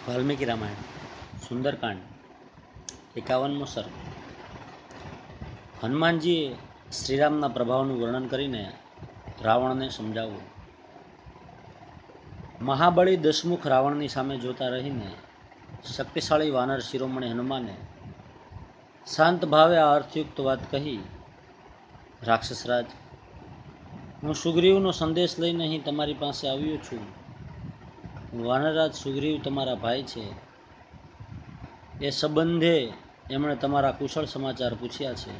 વાલ્મીકી રામાયણ સુંદરકાંડ 51મો સર્ગ. હનુમાનજીએ શ્રીરામના પ્રભાવનું વર્ણન કરીને રાવણને સમજાવ્યું. મહાબળી દશમુખ રાવણની સામે જોતા રહીને શક્તિશાળી વાનર શિરોમણી હનુમાને શાંત ભાવે આ અર્થયુક્ત વાત કહી. રાક્ષસરાજ, હું સુગ્રીવનો સંદેશ લઈને અહીં તમારી પાસે આવ્યો છું. વાનરરાજ સુગ્રીવ તમારા ભાઈ છે. એ સંબંધે એમણે તમારા કુશળ સમાચાર પૂછ્યા છે.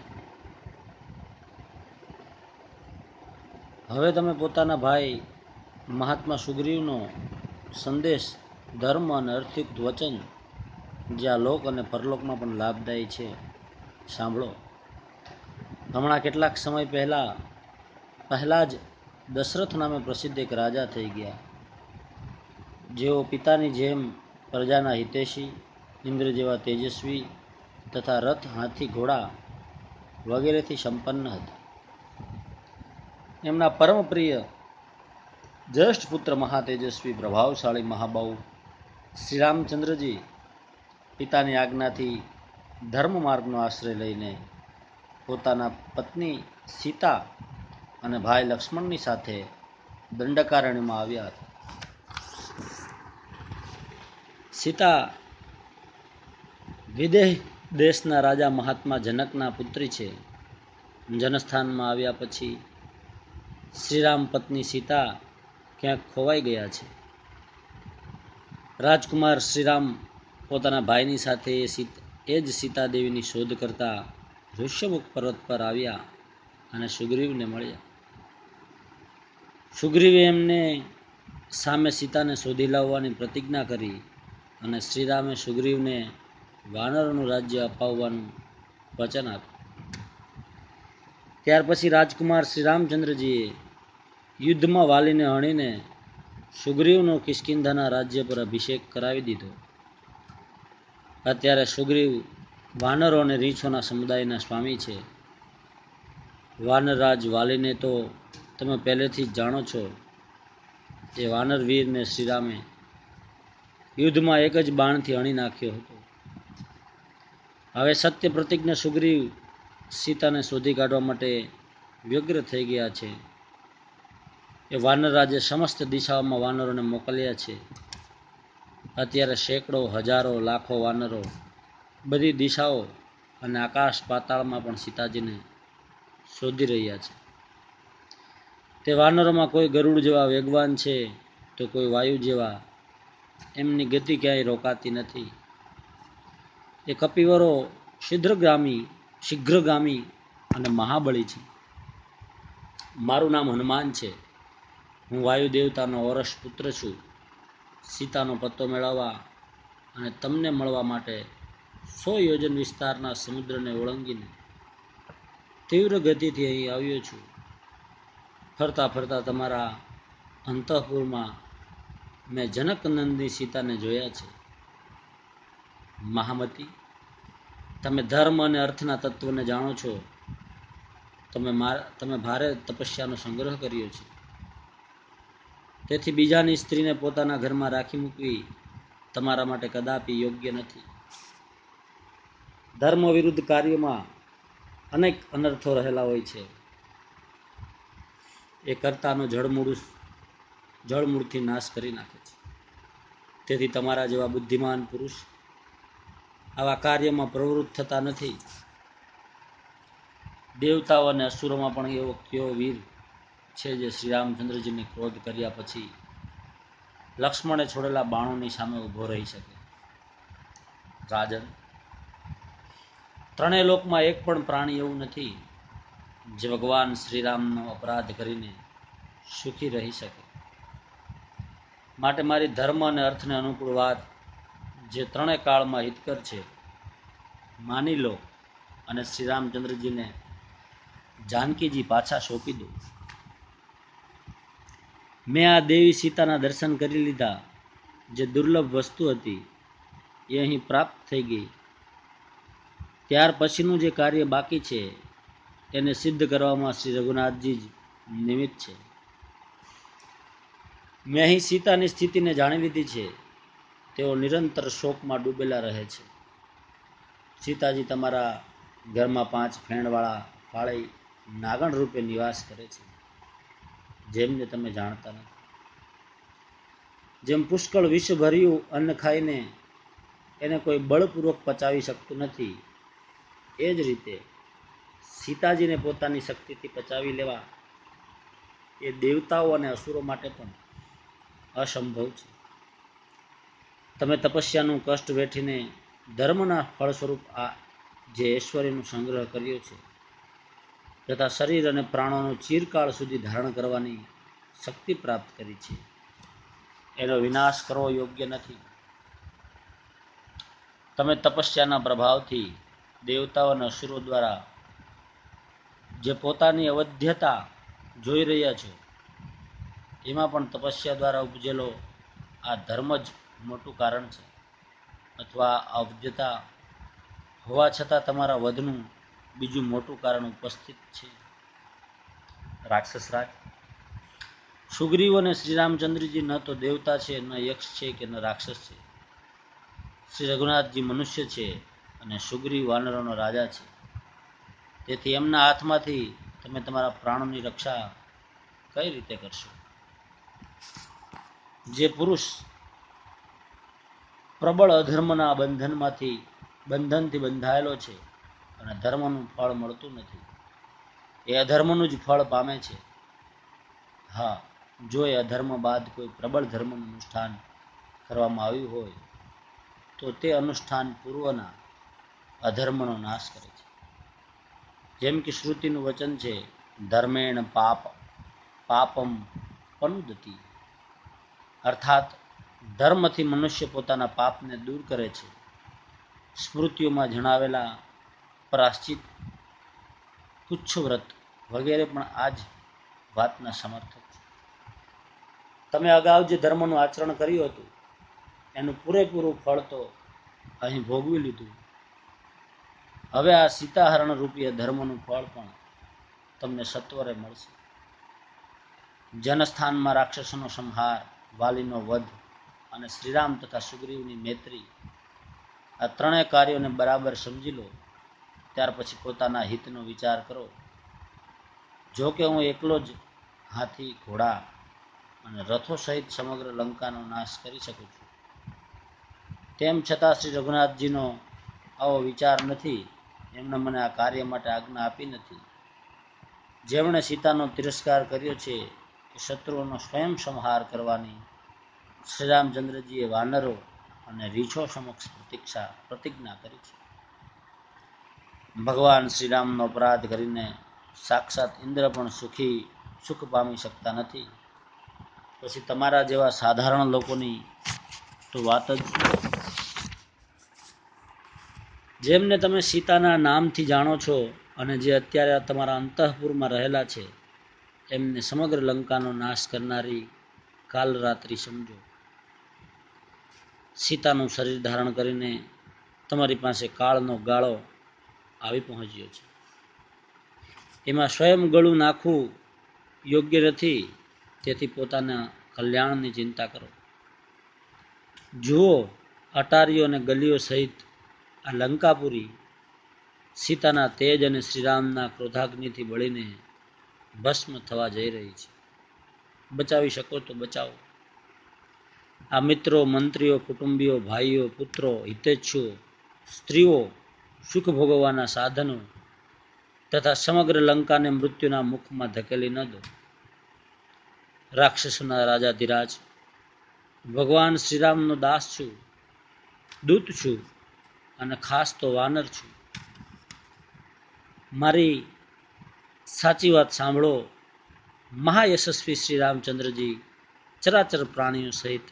હવે તમે પોતાના ભાઈ મહાત્મા સુગ્રીવનો સંદેશ, ધર્મ અને અર્થયુક્ત વચન, જે આ લોક અને પરલોકમાં પણ લાભદાયી છે, સાંભળો. હમણાં કેટલાક સમય પહેલા જ દશરથ નામે પ્રસિદ્ધ એક રાજા થઈ ગયા, જેઓ પિતાની જેમ પ્રજાના હિતેશી, ઇન્દ્ર જેવા તેજસ્વી તથા રથ, હાથી, ઘોડા વગેરેથી સંપન્ન હતા. એમના પરમ પ્રિય જ્યેષ્ઠ પુત્ર મહાતેજસ્વી પ્રભાવશાળી મહાબાહુ શ્રી રામચંદ્રજી પિતાની આજ્ઞાથી ધર્મ માર્ગનો આશ્રય લઈને પોતાના પત્ની સીતા અને ભાઈ લક્ષ્મણની સાથે દંડકારણ્યમાં આવ્યા હતા. સીતા વિદેહ દેશના રાજા મહાત્મા જનકના પુત્રી છે. જનસ્થાનમાં આવ્યા પછી શ્રીરામ પત્ની સીતા ક્યાંક ખોવાઈ ગયા છે. રાજકુમાર શ્રીરામ પોતાના ભાઈની સાથે એ જ સીતાદેવીની શોધ કરતા ઋષ્યમુખ પર્વત પર આવ્યા અને સુગ્રીવને મળ્યા. સુગ્રીવે એમને સામે સીતાને શોધી લાવવાની પ્રતિજ્ઞા કરી અને શ્રીરામે સુગ્રીવને વાનરોનું રાજ્ય અપાવવાનું વચન આપ્યું. ત્યાર પછી રાજકુમાર શ્રી રામચંદ્રજીએ યુદ્ધમાં વાલીને હણીને સુગ્રીવનો કિષ્કિંધાના રાજ્ય પર અભિષેક કરાવી દીધો. અત્યારે સુગ્રીવ વાનરો અને રીંછોના સમુદાયના સ્વામી છે. વાનરરાજ વાલીને તો તમે પહેલેથી જ જાણો છો. એ વાનર વીરને શ્રીરામે યુદ્ધમાં એક જ બાણથી હણી નાખ્યો હતો. હવે સત્ય પ્રતિજ્ઞ સુગ્રીવ સીતાને શોધી કાઢવા માટે વ્યગ્ર થઈ ગયા છે. એ વાનરરાજે સમસ્ત દિશાઓમાં વાનરોને મોકલ્યા છે. અત્યારે સેંકડો, હજારો, લાખો વાનરો બધી દિશાઓ અને આકાશ પાતાળમાં પણ સીતાજીને શોધી રહ્યા છે. તે વાનરોમાં કોઈ ગરુડ જેવા વેગવાન છે, તો કોઈ વાયુ જેવા. એમની ગતિ ક્યાંય રોકાતી નથી. એ કપિવરો શીઘ્રગામી અને મહાબળી છે. મારું નામ હનુમાન છે. હું વાયુ દેવતાનો ઔરસ પુત્ર છું. સીતાનો પત્તો મેળવવા અને તમને મળવા માટે 100 યોજન વિસ્તારના સમુદ્રને ઓળંગીને તીવ્ર ગતિથી અહીં આવ્યો છું. ફરતા ફરતા તમારા અંતઃપુરમાં મેં જનકનંદની સીતાને જોયા છે. મહામતી, તમે ધર્મ અને અર્થના તત્વને જાણો છો. તમે ભારે તપસ્યાનો સંગ્રહ કર્યો છે. તેથી બીજાની સ્ત્રીને પોતાના ઘરમાં રાખી મૂકવી તમારા માટે કદાપી યોગ્ય નથી. ધર્મ વિરુદ્ધ કાર્યોમાં અનેક અનર્થો રહેલા હોય છે. એ કર્તાનો જળમૂળથી નાશ કરી નાખે છે. તેથી તમારા જેવા બુદ્ધિમાન પુરુષ આવા કાર્યમાં પ્રવૃત્ત થતા નથી. દેવતાઓ અને અસુરોમાં પણ એવો કયો વીર છે જે શ્રી રામચંદ્રજીને ક્રોધ કર્યા પછી લક્ષ્મણે છોડેલા બાણોની સામે ઊભો રહી શકે? રાજન, ત્રણેય લોકમાં એક પણ પ્રાણી એવું નથી જે ભગવાન શ્રીરામનો અપરાધ કરીને સુખી રહી શકે. માટે મારી ધર્મ અને અર્થને અનુકૂળ વાત, જે ત્રણેય કાળમાં હિતકર છે, માની લો અને શ્રી રામચંદ્રજીને જાનકીજી પાછા સોંપી દો. મેં આ દેવી સીતાના દર્શન કરી લીધા. જે દુર્લભ વસ્તુ હતી એ અહીં પ્રાપ્ત થઈ ગઈ. ત્યાર પછીનું જે કાર્ય બાકી છે એને સિદ્ધ કરવામાં શ્રી રઘુનાથજી જ નિમિત્ત છે. મેં અહીં સીતાની સ્થિતિને જાણી લીધી છે. તેઓ નિરંતર શોકમાં ડૂબેલા રહે છે. સીતાજી તમારા ઘરમાં 5 ફેણવાળા પાળી નાગણ રૂપે નિવાસ કરે છે, જેમને તમે જાણતા નથી. જેમ પુષ્કળ વિષ ભર્યું અન્ન ખાઈને એને કોઈ બળપૂર્વક પચાવી શકતું નથી, એ જ રીતે સીતાજીને પોતાની શક્તિથી પચાવી લેવા એ દેવતાઓ અને અસુરો માટે પણ અસંભવ છે. તમે તપસ્યાનું કષ્ટ વેઠીને ધર્મના ફળ સ્વરૂપ આ જે ઐશ્વર્યનો સંગ્રહ કર્યો છે તથા શરીર અને પ્રાણોનો ચિરકાળ સુધી ધારણ કરવાની શક્તિ પ્રાપ્ત કરી છે, એનો વિનાશ કરવો યોગ્ય નથી. તમે તપસ્યાના પ્રભાવથી દેવતાઓ અને અસુરો દ્વારા જે પોતાની અવધ્યતા જોઈ રહ્યા છો, એમાં પણ તપસ્યા દ્વારા ઉપજેલો આ ધર્મ જ મોટું કારણ છે, અથવા અવધ્યતા હોવા છતાં તમારા વધનું બીજું મોટું કારણ ઉપસ્થિત છે. રાક્ષસ રાજ સુગ્રીવ અને શ્રી રામચંદ્રજી ન તો દેવતા છે, ન યક્ષ છે કે ન રાક્ષસ છે. શ્રી રઘુનાથજી મનુષ્ય છે અને સુગ્રીવ વાનરોનો રાજા છે. તેથી એમના હાથમાંથી તમે તમારા પ્રાણોની રક્ષા કઈ રીતે કરશો? જે પુરુષ પ્રબળ અધર્મના બંધનથી બંધાયેલો છે અને ધર્મનું ફળ મળતું નથી, એ અધર્મનું જ ફળ પામે છે. હા, જો એ અધર્મ બાદ કોઈ પ્રબળ ધર્મનું અનુષ્ઠાન કરવામાં આવ્યું હોય તો તે અનુષ્ઠાન પૂર્વના અધર્મનો નાશ કરે છે. જેમ કે શ્રુતિનું વચન છે, ધર્મેણ પાપમ પનુદતિ, અર્થાત ધર્મથી મનુષ્ય પોતાના પાપને દૂર કરે છે. સ્મૃતિઓમાં જણાવેલા પ્રાશ્ચિત, પુચ્છવ્રત વગેરે પણ આ જ વાતના સમર્થક છે. તમે અગાઉ જે ધર્મનું આચરણ કર્યું હતું એનું પૂરેપૂરું ફળ તો અહીં ભોગવી લીધું. હવે આ સીતાહરણ રૂપીય ધર્મનું ફળ પણ તમને સત્વરે મળશે. જનસ્થાનમાં રાક્ષસોનો સંહાર, વાલીનો વધ અને શ્રીરામ તથા સુગ્રીવની મૈત્રી, આ ત્રણેય કાર્યોને બરાબર સમજી લો. ત્યાર પછી પોતાના હિતનો વિચાર કરો. જો કે હું એકલો જ હાથી, ઘોડા અને રથો સહિત સમગ્ર લંકાનો નાશ કરી શકું છું, તેમ છતાં શ્રી રઘુનાથજીનો આવો વિચાર નથી. એમણે મને આ કાર્ય માટે આજ્ઞા આપી નથી. જેમણે સીતાનો તિરસ્કાર કર્યો છે એ શત્રુઓનો સ્વયં સંહાર કરવાની શ્રી રામચંદ્રજીએ વાનરો અને રીછો સમક્ષ પ્રતિજ્ઞા કરી છે. ભગવાન શ્રીરામનો અપરાધ કરીને સાક્ષાત ઇન્દ્ર પણ સુખ પામી શકતા નથી, પછી તમારા જેવા સાધારણ લોકોની તો વાત જ. જેમને તમે સીતાના નામથી જાણો છો અને જે અત્યારે તમારા અંતઃપુરમાં રહેલા છે, એમને સમગ્ર લંકાનો નાશ કરનારી કાલરાત્રિ સમજો. સીતાનું શરીર ધારણ કરીને તમારી પાસે કાળનો ગાળો આવી પહોંચ્યો છે. એમાં સ્વયં ગળું નાખવું યોગ્ય નથી, તેથી પોતાના કલ્યાણની ચિંતા કરો. જુઓ, અટારીઓ અને ગલીઓ સહિત આ લંકાપુરી સીતાના તેજ અને શ્રીરામના ક્રોધાગ્નિથી બળીને ભસ્મ થવા જઈ રહી છે. બચાવી શકો તો બચાવો. આ મિત્રો, મંત્રીઓ, કુટુંબીઓ, ભાઈઓ, પુત્રો, હિતેચ્છુઓ, સ્ત્રીઓ, સુખ ભોગવવાના સાધનો તથા સમગ્ર લંકાને મૃત્યુના મુખમાં ધકેલી ન દો. રાક્ષસોના રાજાધિરાજ ભગવાન શ્રીરામનો દાસ છું, દૂત છું અને ખાસ તો વાનર છું. મારી સાચી વાત સાંભળો. મહાયશસ્વી શ્રી રામચંદ્રજી ચરાચર પ્રાણીઓ સહિત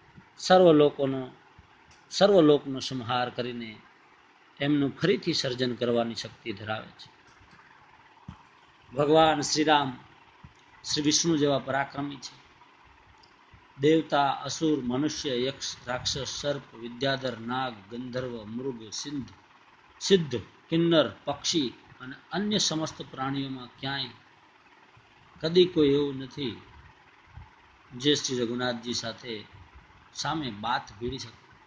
સર્વલોકનો સંહાર કરીને એમનું ફરીથી સર્જન કરવાની શક્તિ ધરાવે છે. ભગવાન શ્રીરામ શ્રી વિષ્ણુ જેવા પરાક્રમી છે. દેવતા, અસુર, મનુષ્ય, યક્ષ, રાક્ષસ, સર્પ, વિદ્યાધર, નાગ, ગંધર્વ, મૃગ, સિદ્ધ, કિન્નર, પક્ષી અને અન્ય સમસ્ત પ્રાણીઓમાં ક્યાંય કદી કોઈ એવું નથી જે શ્રી રઘુનાથજી સામે બાથ ભીડી શકે.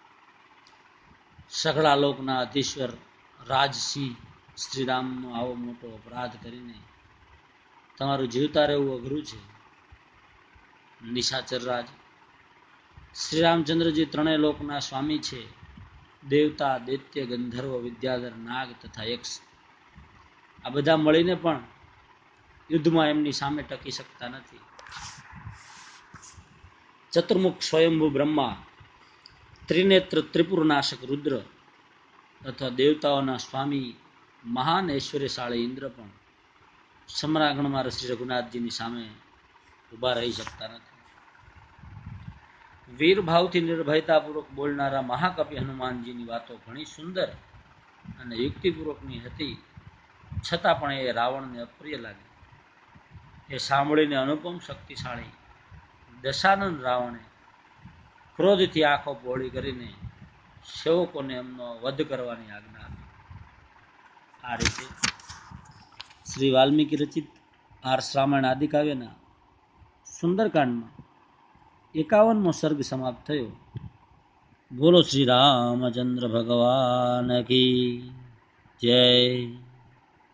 સઘળા લોકના અધીશ્વર રાજસિંહ શ્રીરામનો આવો મોટો અપરાધ કરીને તમારું જીવતા રહેવું અઘરું છે. નિશાચર રાજ, શ્રી રામચંદ્રજી ત્રણેય લોકના સ્વામી છે. દેવતા, દૈત્ય, ગંધર્વ, વિદ્યાધર, નાગ તથા યક્ષ આ બધા મળીને પણ યુદ્ધમાં એમની સામે ટકી શકતા નથી. ચતુર્મુખ સ્વયંભુ બ્રહ્મા, ત્રિનેત્ર ત્રિપુરનાશક રુદ્ર તથા દેવતાઓના સ્વામી મહાન ઐશ્વર્યશાળી ઇન્દ્ર પણ સમરાંગણમાં શ્રી રઘુનાથજીની સામે ઉભા રહી શકતા નથી. વીર ભાવથી નિર્ભયતાપૂર્વક બોલનારા મહાકવિ હનુમાનજીની વાતો ઘણી સુંદર અને યુક્તિપૂર્વકની હતી, છતાં પણ એ રાવણને અપ્રિય લાગી. એ સાંભળીને અનુપમ શક્તિશાળી દશાનંદ રાવણે ક્રોધથી આંખો પહોળી કરીને સેવકોને એમનો વધ કરવાની આજ્ઞા આપી. આ રીતે શ્રી વાલ્મીકી રચિત આર્ષ રામાયણ આદિકાવ્યના સુંદરકાંડમાં 51મો સર્ગ સમાપ્ત થયો. બોલો શ્રી રામચંદ્ર ભગવાન કી જય.